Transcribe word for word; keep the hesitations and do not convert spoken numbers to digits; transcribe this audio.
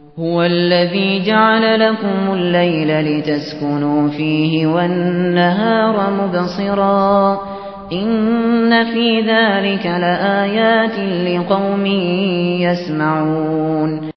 هو الذي جعل لكم الليل لتسكنوا فيه والنهار مبصرا إن في ذلك لآيات لقوم يسمعون